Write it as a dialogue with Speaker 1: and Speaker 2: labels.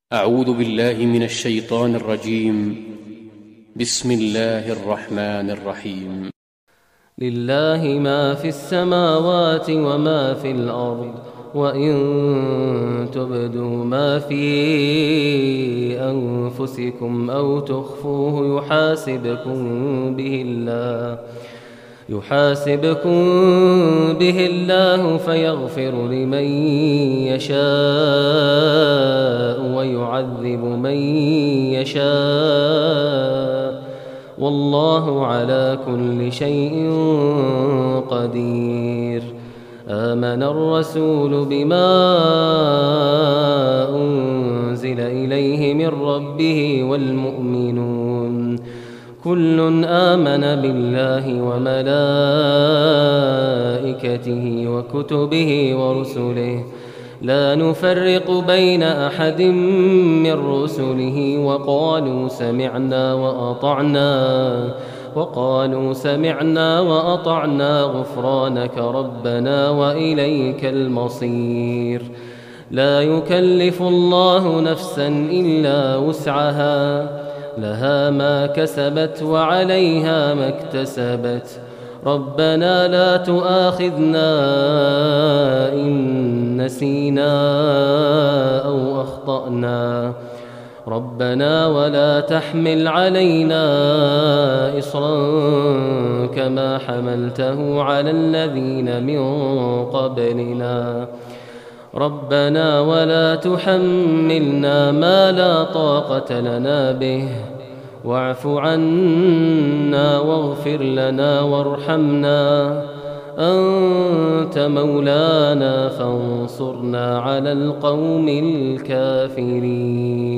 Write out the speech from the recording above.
Speaker 1: أعوذ بالله من الشيطان الرجيم. بسم الله الرحمن الرحيم.
Speaker 2: لله ما في السماوات وما في الأرض، وإن تبدوا ما في أنفسكم أو تخفوه يحاسبكم به الله فيغفر لمن يشاء ويعذب من يشاء، والله على كل شيء قدير. آمن الرسول بما أنزل إليه من ربه والمؤمنون كل آمن بالله وملائكته وكتبه ورسله لا نفرق بين أحد من رسله وقالوا سمعنا وأطعنا غفرانك ربنا وإليك المصير. لا يكلف الله نفسا إلا وسعها، لها ما كسبت وعليها ما اكتسبت. ربنا لا تؤاخذنا إن نسينا أو أخطأنا، ربنا ولا تحمل علينا إصرا كما حملته على الذين من قبلنا، ربنا ولا تحملنا ما لا طاقة لنا به، واعف عنا واغفر لنا وارحمنا، أنت مولانا فانصرنا على القوم الكافرين.